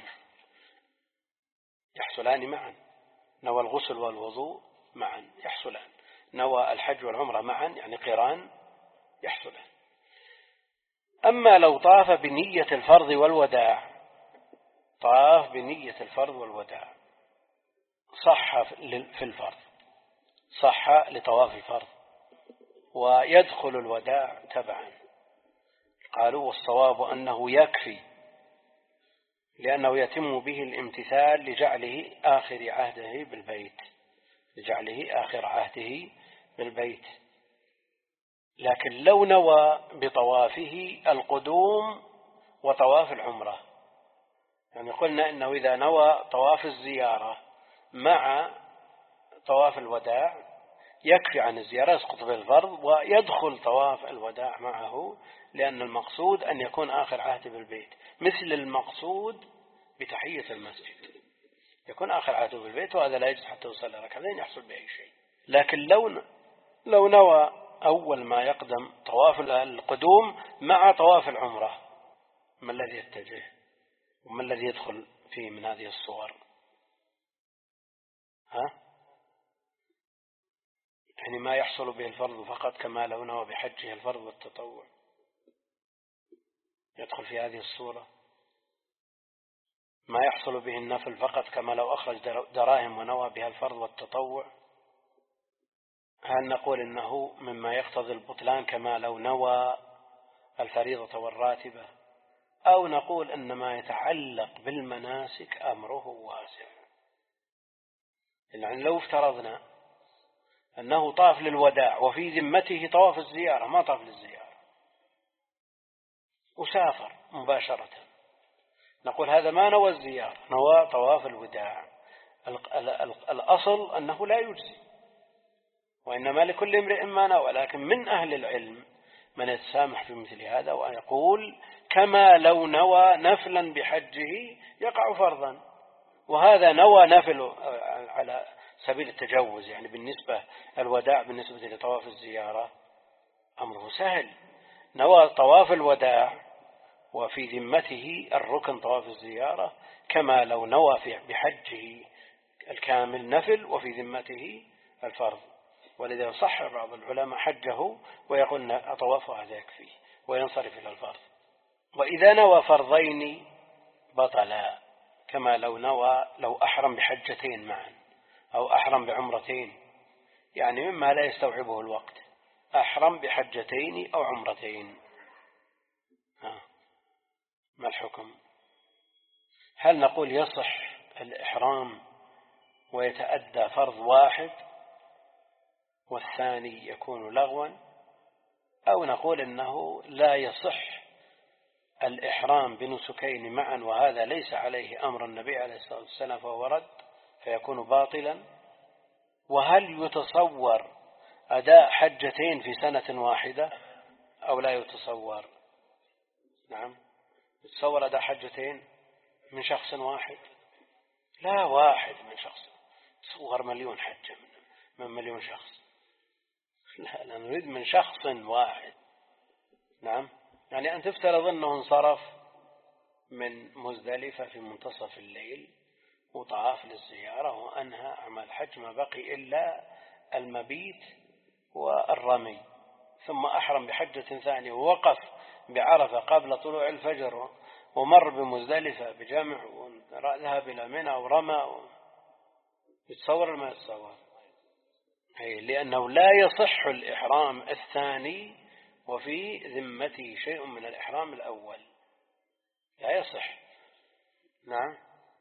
معا. نوى الغسل والوضوء معا يحصلان، نوى الحج والعمرة معا يعني قران يحصلان. أما لو طاف بنية الفرض والوداع، صح في الفرض، صح لطواف الفرض، ويدخل الوداع تبعا. قالوا والصواب أنه يكفي، لأنه يتم به الامتثال لجعله آخر عهده بالبيت. لكن لو نوى بطوافه القدوم وطواف العمرة، يعني قلنا إنه إذا نوى طواف الزيارة مع طواف الوداع يكفي عن الزيارة، يسقط بالفرض ويدخل طواف الوداع معه، لأن المقصود أن يكون آخر عهد بالبيت، مثل المقصود بتحية المسجد، يكون آخر عهده بالبيت، وهذا لا يجوز حتى يصلي ركعتين يحصل بأي شيء. لكن لو نوى أول ما يقدم طواف القدوم مع طواف العمرة، ما الذي يتجه وما الذي يدخل فيه من هذه الصور؟ يعني ما يحصل به الفرض فقط، كما لو نوى بحجه الفرض والتطوع، يدخل في هذه الصورة. ما يحصل به النفل فقط، كما لو أخرج دراهم ونوى بها الفرض والتطوع، هل نقول إنه مما يقتضي البطلان كما لو نوى الفريضة والراتبة؟ أو نقول أن ما يتعلق بالمناسك أمره واسع. يعني لو افترضنا أنه طاف للوداع وفي ذمته طواف الزيارة، ما طاف للزيارة وسافر مباشرة، نقول هذا ما نوى الزيارة، نوى طواف الوداع. الأصل أنه لا يجزي، وإنما لكل امرئ ما نوى. لكن من أهل العلم من يتسامح في مثل هذا ويقول كما لو نوى نفلا بحجه يقع فرضا، وهذا نوى نفل على سبيل التجوز. يعني بالنسبة الوداع بالنسبة لطواف الزيارة أمره سهل، نوى طواف الوداع وفي ذمته الركن طواف الزيارة، كما لو نوى بحجه الكامل نفل وفي ذمته الفرض. ولذا صح بعض العلماء حجه ويقول طواف هذا يكفيه وينصرف إلى الفرض. وإذا نوى فرضين بطلا، كما لو أحرم بحجتين معا أو أحرم بعمرتين، يعني مما لا يستوعبه الوقت، أحرم بحجتين أو عمرتين. ما الحكم؟ هل نقول يصح الإحرام ويتأدى فرض واحد والثاني يكون لغوا، أو نقول إنه لا يصح الإحرام بنسكين معا وهذا ليس عليه أمر النبي عليه الصلاة والسلام فهو رد فيكون باطلا؟ وهل يتصور أداء حجتين في سنة واحدة أو لا يتصور؟ نعم يتصور أداء حجتين من شخص واحد؟ لا، واحد من شخص. تصور مليون حجة من مليون شخص؟ لا نريد من شخص واحد. نعم، يعني أن تفترض أنه انصرف من مزدلفة في منتصف الليل وطاف للزيارة وأنهى أعمال حج، ما بقي إلا المبيت والرمي، ثم أحرم بحجة ثانية ووقف بعرفة قبل طلوع الفجر ومر بمزدلفة بجمع وذهب إلى منى ورمى. يتصور ما يتصور؟ لأنه لا يصح الإحرام الثاني وفي ذمته شيء من الإحرام الأول، لا يصح. نعم،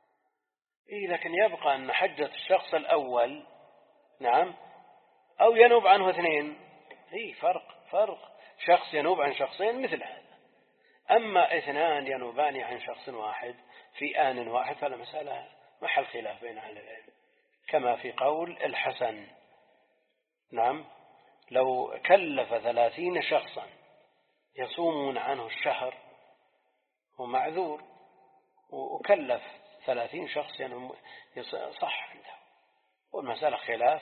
لكن يبقى أن حجة الشخص الأول نعم أو ينوب عنه اثنين، فرق شخص ينوب عن شخصين مثل هذا. أما اثنان ينوبان عن شخص واحد في آن واحد فلا مسألة محل خلاف بين أهل العلم، كما في قول الحسن. نعم، لو كلف 30 شخصا يصومون عنه الشهر ومعذور، وكلف 30 شخص صح عنده، والمسألة خلاف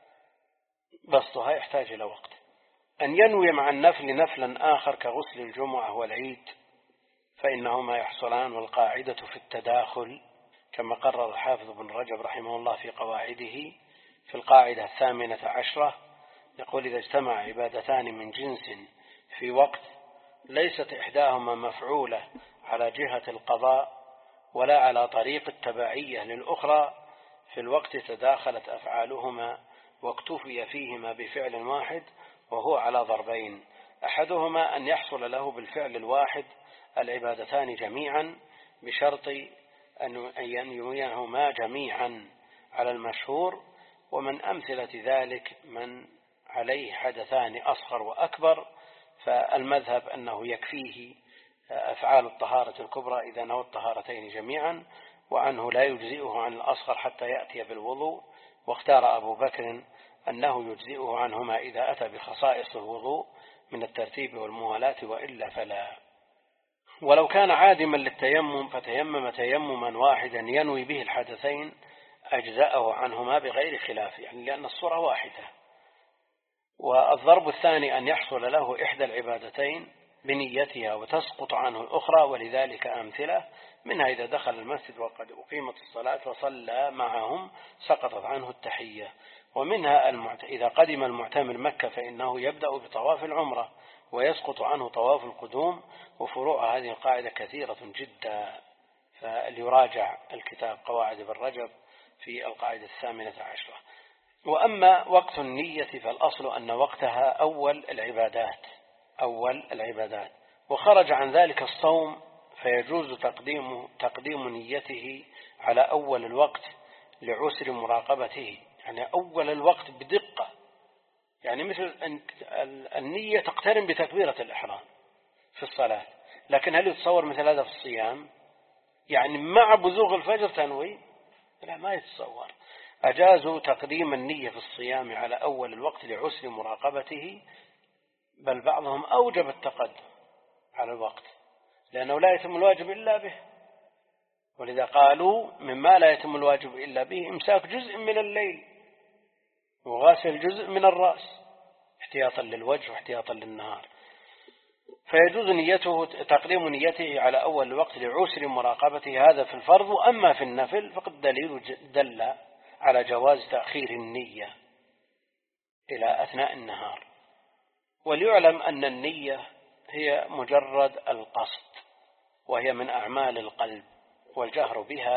بسطها يحتاج إلى وقت. أن ينوي مع النفل نفلا آخر كغسل الجمعة والعيد فإنهما يحصلان، والقاعدة في التداخل كما قرر الحافظ بن رجب رحمه الله في قواعده في القاعدة 18 يقول: إذا اجتمع عبادتان من جنس في وقت ليست إحداهما مفعولة على جهة القضاء ولا على طريق التبعية للأخرى في الوقت تداخلت أفعالهما واكتفي فيهما بفعل واحد، وهو على ضربين: أحدهما أن يحصل له بالفعل الواحد العبادتان جميعا بشرط أن ينويهما جميعا على المشهور، ومن أمثلة ذلك من عليه حدثان أصغر وأكبر، فالمذهب أنه يكفيه أفعال الطهارة الكبرى إذا نوى الطهارتين جميعا، وعنه لا يجزئه عن الأصغر حتى يأتي بالوضوء. واختار أبو بكر أنه يجزئه عنهما إذا أتى بخصائص الوضوء من الترتيب والموالاة، وإلا فلا. ولو كان عادما للتيمم فتيمم تيمما واحدا ينوي به الحدثين أجزأه عنهما بغير خلاف، يعني لأن الصورة واحدة. والضرب الثاني أن يحصل له إحدى العبادتين بنيتها وتسقط عنه الأخرى، ولذلك أمثلة منها: إذا دخل المسجد وقد أقيمت الصلاة وصلى معهم سقطت عنه التحية. ومنها إذا قدم المعتمر مكة فإنه يبدأ بطواف العمرة ويسقط عنه طواف القدوم. وفروع هذه القاعدة كثيرة جدا، فليراجع الكتاب قواعد ابن رجب في القاعدة 18. وأما وقت النية فالأصل أن وقتها أول العبادات، وخرج عن ذلك الصوم فيجوز تقديم نيته على أول الوقت لعسر مراقبته، يعني أول الوقت بدقة، يعني مثل النية تقترن بتكبيرة الإحرام في الصلاة، لكن هل يتصور مثل هذا في الصيام؟ يعني مع بزوغ الفجر تنوي؟ لا، ما يتصور. أجازوا تقديم النية في الصيام على أول الوقت لعسر مراقبته، بل بعضهم أوجب التقدم على الوقت لأنه لا يتم الواجب إلا به، ولذا قالوا مما لا يتم الواجب إلا به إمساك جزء من الليل وغاسل جزء من الرأس احتياطا للوجه واحتياطا للنهار. فيجوز تقديم نيته على أول الوقت لعسر مراقبته، هذا في الفرض. وأما في النفل فقد دل على جواز تأخير النية إلى أثناء النهار. وليعلم أن النية هي مجرد القصد، وهي من أعمال القلب، والجهر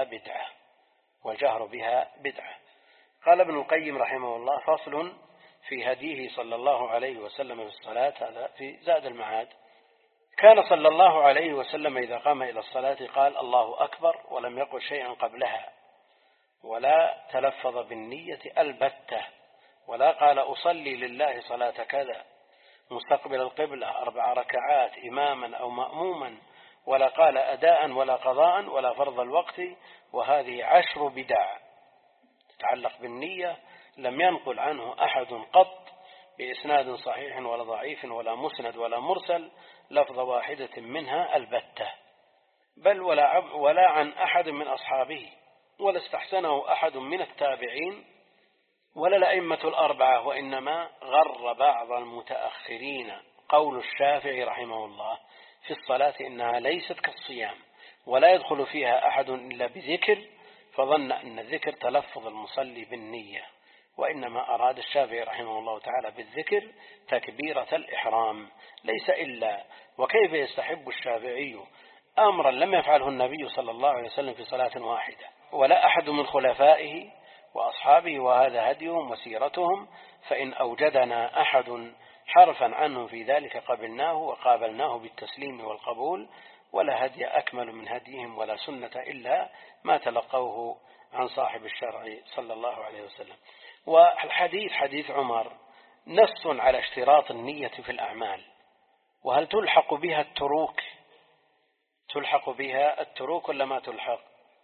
بها بدعة. قال ابن القيم رحمه الله: فصل في هديه صلى الله عليه وسلم بالصلاة، هذا في زاد المعاد. كان صلى الله عليه وسلم إذا قام إلى الصلاة قال: الله أكبر، ولم يقل شيئا قبلها، ولا تلفظ بالنية البتة، ولا قال أصلي لله صلاة كذا مستقبل القبلة 4 ركعات إماما أو مأموما، ولا قال أداء ولا قضاء ولا فرض الوقت. وهذه 10 بدع تتعلق بالنية لم ينقل عنه أحد قط بإسناد صحيح ولا ضعيف ولا مسند ولا مرسل لفظ واحدة منها البتة، بل ولا عن أحد من أصحابه، ولا استحسنه أحد من التابعين ولا الأئمة الأربعة، وإنما غر بعض المتأخرين قول الشافعي رحمه الله في الصلاة إنها ليست كالصيام ولا يدخل فيها أحد إلا بذكر، فظن أن الذكر تلفظ المصلي بالنية، وإنما أراد الشافعي رحمه الله تعالى بالذكر تكبيرة الإحرام ليس إلا. وكيف يستحب الشافعي أمرا لم يفعله النبي صلى الله عليه وسلم في صلاة واحدة ولا أحد من خلفائه وأصحابه، وهذا هديهم وسيرتهم، فإن أوجدنا أحد حرفا عنه في ذلك قبلناه وقابلناه بالتسليم والقبول، ولا هدي أكمل من هديهم ولا سنة إلا ما تلقوه عن صاحب الشرع صلى الله عليه وسلم. والحديث حديث عمر نص على اشتراط النية في الأعمال. وهل تلحق بها التروك؟ تلحق بها التروك ولا ما تلحق؟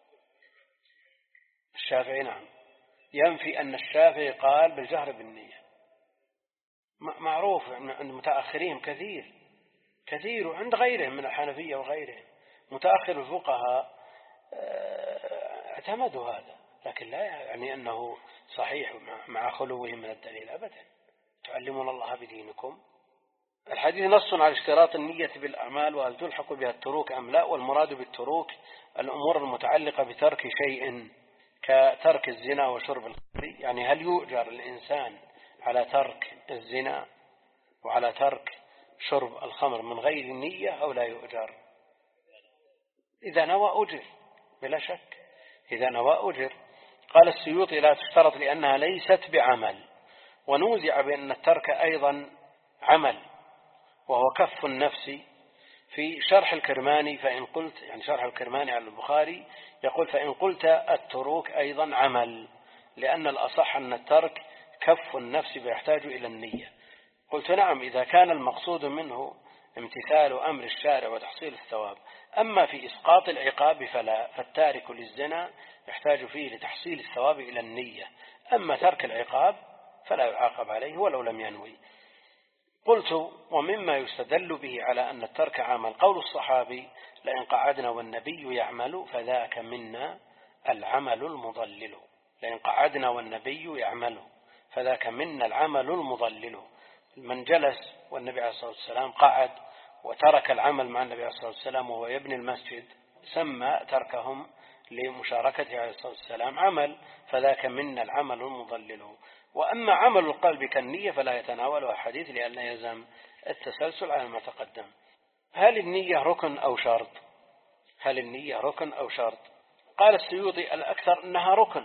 الشافعي نعم، ينفي أن الشافعي قال بالجهر بالنية. معروف أن المتأخرين كثير وعند غيرهم من الحنفية وغيرهم متأخر الفقهاء اعتمدوا هذا، لكن لا يعني أنه صحيح مع خلوهم من الدليل أبدا. تعلمون الله بدينكم. الحديث نص على اشتراط النية بالأعمال، وهل تلحق بها التروك أم لا؟ والمراد بالتروك الأمور المتعلقة بترك شيء كترك الزنا وشرب الخمر، يعني هل يؤجر الإنسان على ترك الزنا وعلى ترك شرب الخمر من غير النية أو لا يؤجر؟ إذا نوى أجر بلا شك، إذا نوى أجر. قال السيوطي: لا تشترط لأنها ليست بعمل. ونوزع بأن الترك أيضا عمل، وهو كف النفس. في شرح الكرماني فإن قلت، يعني شرح الكرماني على البخاري يقول: فإن قلت التروك أيضا عمل، لأن الأصح أن الترك كف النفس بيحتاج إلى النية. قلت: نعم، إذا كان المقصود منه امتثال أمر الشارع وتحصيل الثواب. أما في إسقاط العقاب فلا، فالتارك للزنا يحتاج فيه لتحصيل الثواب إلى النية، أما ترك العقاب فلا يعاقب عليه ولو لم ينوي. قلت: ومما يستدل به على أن الترك عمل قول الصحابي: لئن قعدنا والنبي يعمل فذاك منا العمل المضلل. لئن قعدنا والنبي يعمل فذاك منا العمل المضلل. من جلس والنبي عليه الصلاة والسلام قعد وترك العمل مع النبي عليه الصلاة والسلام وهو يبني المسجد سمى تركهم لمشاركته عليه الصلاة والسلام عمل، فذاك منا العمل المضلل. وأما عمل القلب كالنية فلا يتناولها حديث لأن يلزم التسلسل على ما تقدم. هل النية ركن أو شرط؟ هل النية ركن أو شرط؟ قال السيوطي: الأكثر أنها ركن،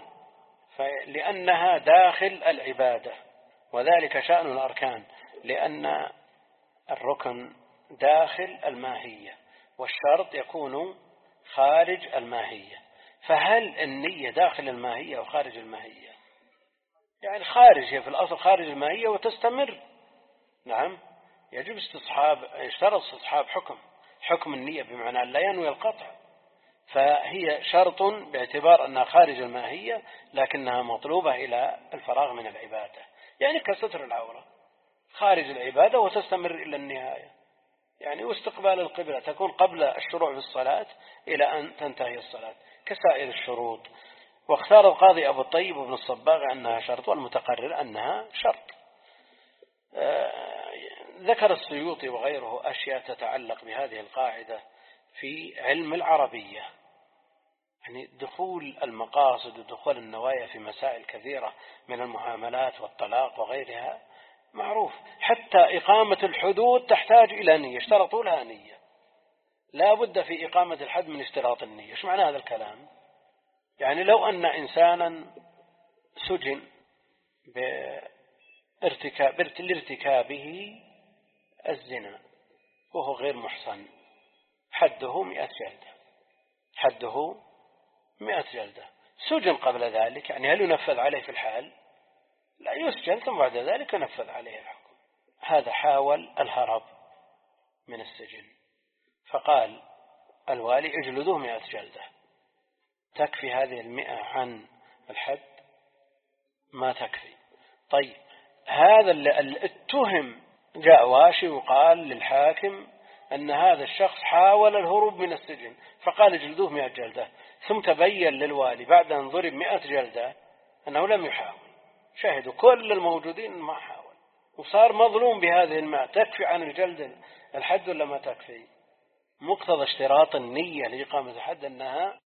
لأنها داخل العبادة، وذلك شأن الأركان، لأن الركن داخل الماهية، والشرط يكون خارج الماهية. فهل النية داخل الماهية أو خارج الماهية؟ يعني خارج، هي في الأصل خارج الماهية وتستمر. نعم، يجب يشترط استصحاب حكم النية، بمعنى لا ينوي القطع، فهي شرط باعتبار أنها خارج الماهية لكنها مطلوبة إلى الفراغ من العبادة، يعني كستر العورة خارج العبادة وتستمر إلى النهاية، يعني واستقبال القبلة تكون قبل الشروع في الصلاة إلى أن تنتهي الصلاة كسائر الشروط. واختار القاضي أبو الطيب بن الصباغ أنها شرط، والمتقرر أنها شرط. ذكر السيوطي وغيره أشياء تتعلق بهذه القاعدة في علم العربية، يعني دخول المقاصد ودخول النوايا في مسائل كثيرة من المعاملات والطلاق وغيرها معروف. حتى إقامة الحدود تحتاج إلى نية، اشترطوا لها نية، لا بد في إقامة الحد من اشتراط النية. ايش معنى هذا الكلام؟ يعني لو أن إنسانا سجن لارتكابه الزنا وهو غير محصن، حده 100 جلدة، حده 100 جلدة. سجن قبل ذلك، يعني هل ينفذ عليه في الحال؟ لا، يسجن ثم بعد ذلك ينفذ عليه الحكم. هذا حاول الهرب من السجن، فقال الوالي اجلدوه 100 جلدة. تكفي هذه 100 عن الحد؟ ما تكفي. طيب، هذا الاتهم جاء واشي وقال للحاكم أن هذا الشخص حاول الهروب من السجن، فقال اجلدوه 100 جلدة، ثم تبين للوالي بعد أن ضرب 100 جلدة أنه لم يحاول، شاهدوا كل الموجودين ما حاول، وصار مظلوم بهذه 100. تكفي عن الجلد الحد ولا ما تكفي؟ مقتضى اشتراط النية لإقامة الحد أنها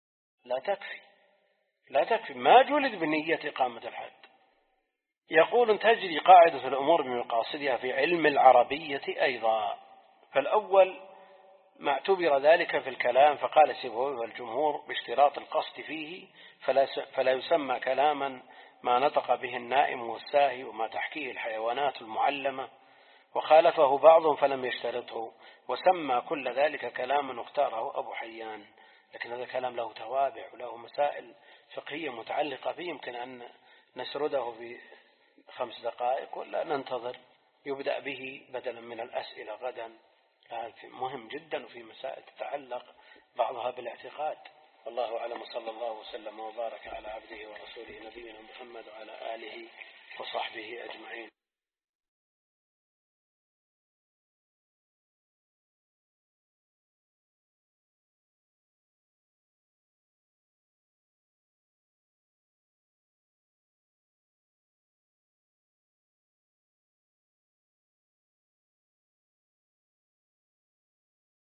لا تكفي، ما جلد بنية إقامة الحد. يقول تجري قاعدة الأمور بمقاصدها في علم العربية أيضا. فالأول ما اعتبر ذلك في الكلام، فقال سيبويه والجمهور باشتراط القصد فيه، فلا يسمى كلاما ما نطق به النائم والساهي وما تحكيه الحيوانات المعلمة، وخالفه بعض فلم يشترطه وسمى كل ذلك كلاما واختاره أبو حيان. لكن هذا كلام له توابع وله مسائل فقهية متعلقة به، يمكن أن نسرده في 5 دقائق ولا ننتظر يبدأ به بدلا من الأسئلة غدا. هذا مهم جدا، وفي مسائل تتعلق بعضها بالاعتقاد. والله أعلم، صلى الله وسلم وبارك على عبده ورسوله نبينا محمد وعلى آله وصحبه أجمعين.